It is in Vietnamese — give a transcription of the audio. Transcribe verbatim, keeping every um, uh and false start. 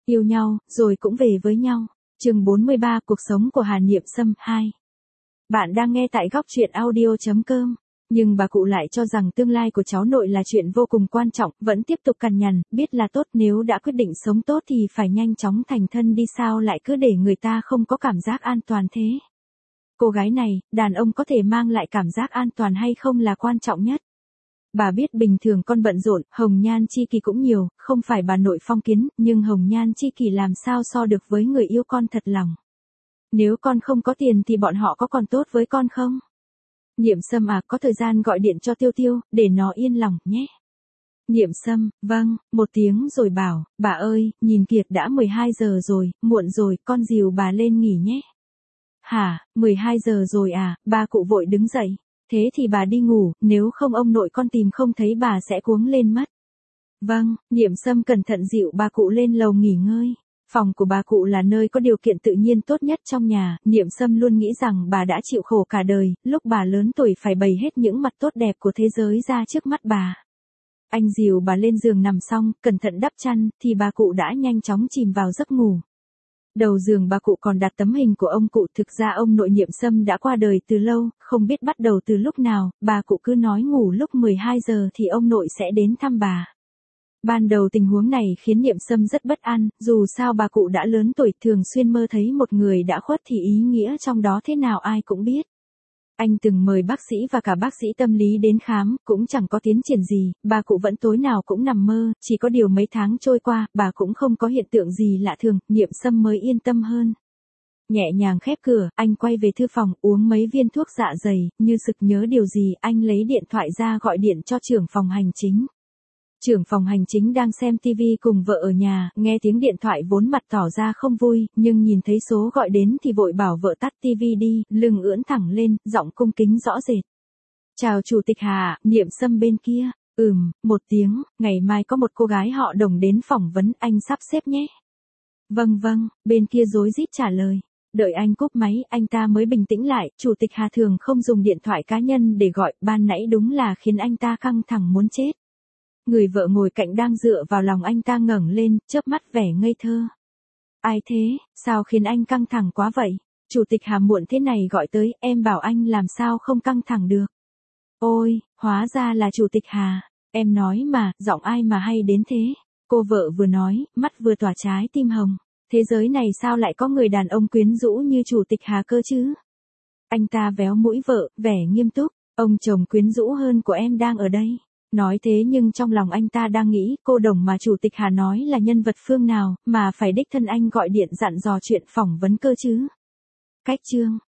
Yêu nhau, rồi cũng về với nhau. Chương bốn mươi ba Cuộc sống của Hà Niệm Sâm hai. Bạn đang nghe tại góc truyện audio chấm com. Nhưng bà cụ lại cho rằng tương lai của cháu nội là chuyện vô cùng quan trọng, vẫn tiếp tục cằn nhằn, biết là tốt, nếu đã quyết định sống tốt thì phải nhanh chóng thành thân đi, sao lại cứ để người ta không có cảm giác an toàn thế. Cô gái này, đàn ông có thể mang lại cảm giác an toàn hay không là quan trọng nhất. Bà biết bình thường con bận rộn, hồng nhan chi kỷ cũng nhiều, không phải bà nội phong kiến, nhưng hồng nhan chi kỷ làm sao so được với người yêu con thật lòng. Nếu con không có tiền thì bọn họ có còn tốt với con không? Niệm Sâm à, có thời gian gọi điện cho Tiêu Tiêu, để nó yên lòng, nhé. Niệm Sâm, vâng, một tiếng rồi bảo, bà ơi, nhìn kìa đã mười hai giờ rồi, muộn rồi, con dìu bà lên nghỉ nhé. Hả, mười hai giờ rồi à, bà cụ vội đứng dậy. Thế thì bà đi ngủ, nếu không ông nội con tìm không thấy bà sẽ cuống lên mất. Vâng, Niệm Sâm cẩn thận dịu bà cụ lên lầu nghỉ ngơi. Phòng của bà cụ là nơi có điều kiện tự nhiên tốt nhất trong nhà, Niệm Sâm luôn nghĩ rằng bà đã chịu khổ cả đời, lúc bà lớn tuổi phải bày hết những mặt tốt đẹp của thế giới ra trước mắt bà. Anh dìu bà lên giường nằm xong, cẩn thận đắp chăn, thì bà cụ đã nhanh chóng chìm vào giấc ngủ. Đầu giường bà cụ còn đặt tấm hình của ông cụ, thực ra ông nội Niệm Sâm đã qua đời từ lâu, không biết bắt đầu từ lúc nào, bà cụ cứ nói ngủ lúc mười hai giờ thì ông nội sẽ đến thăm bà. Ban đầu tình huống này khiến Niệm Sâm rất bất an, dù sao bà cụ đã lớn tuổi, thường xuyên mơ thấy một người đã khuất thì ý nghĩa trong đó thế nào ai cũng biết. Anh từng mời bác sĩ và cả bác sĩ tâm lý đến khám, cũng chẳng có tiến triển gì, bà cụ vẫn tối nào cũng nằm mơ, chỉ có điều mấy tháng trôi qua, bà cũng không có hiện tượng gì lạ thường, Niệm Sâm mới yên tâm hơn. Nhẹ nhàng khép cửa, anh quay về thư phòng, uống mấy viên thuốc dạ dày, như sực nhớ điều gì, anh lấy điện thoại ra gọi điện cho trưởng phòng hành chính. Trưởng phòng hành chính đang xem tivi cùng vợ ở nhà, nghe tiếng điện thoại vốn mặt tỏ ra không vui, nhưng nhìn thấy số gọi đến thì vội bảo vợ tắt tivi đi, lưng ưỡn thẳng lên, giọng cung kính rõ rệt. Chào Chủ tịch Hà, Niệm Sâm bên kia. Ừm, một tiếng, ngày mai có một cô gái họ Đồng đến phỏng vấn, anh sắp xếp nhé. Vâng vâng, bên kia rối rít trả lời. Đợi anh cúp máy, anh ta mới bình tĩnh lại, Chủ tịch Hà thường không dùng điện thoại cá nhân để gọi, ban nãy đúng là khiến anh ta căng thẳng muốn chết. Người vợ ngồi cạnh đang dựa vào lòng anh ta ngẩng lên, chớp mắt vẻ ngây thơ. Ai thế, sao khiến anh căng thẳng quá vậy? Chủ tịch Hà muộn thế này gọi tới, em bảo anh làm sao không căng thẳng được. Ôi, hóa ra là Chủ tịch Hà, em nói mà, giọng ai mà hay đến thế? Cô vợ vừa nói, mắt vừa tỏa trái tim hồng. Thế giới này sao lại có người đàn ông quyến rũ như Chủ tịch Hà cơ chứ? Anh ta véo mũi vợ, vẻ nghiêm túc, ông chồng quyến rũ hơn của em đang ở đây. Nói thế nhưng trong lòng anh ta đang nghĩ, cô Đồng mà Chủ tịch Hà nói là nhân vật phương nào, mà phải đích thân anh gọi điện dặn dò chuyện phỏng vấn cơ chứ. Cách chương,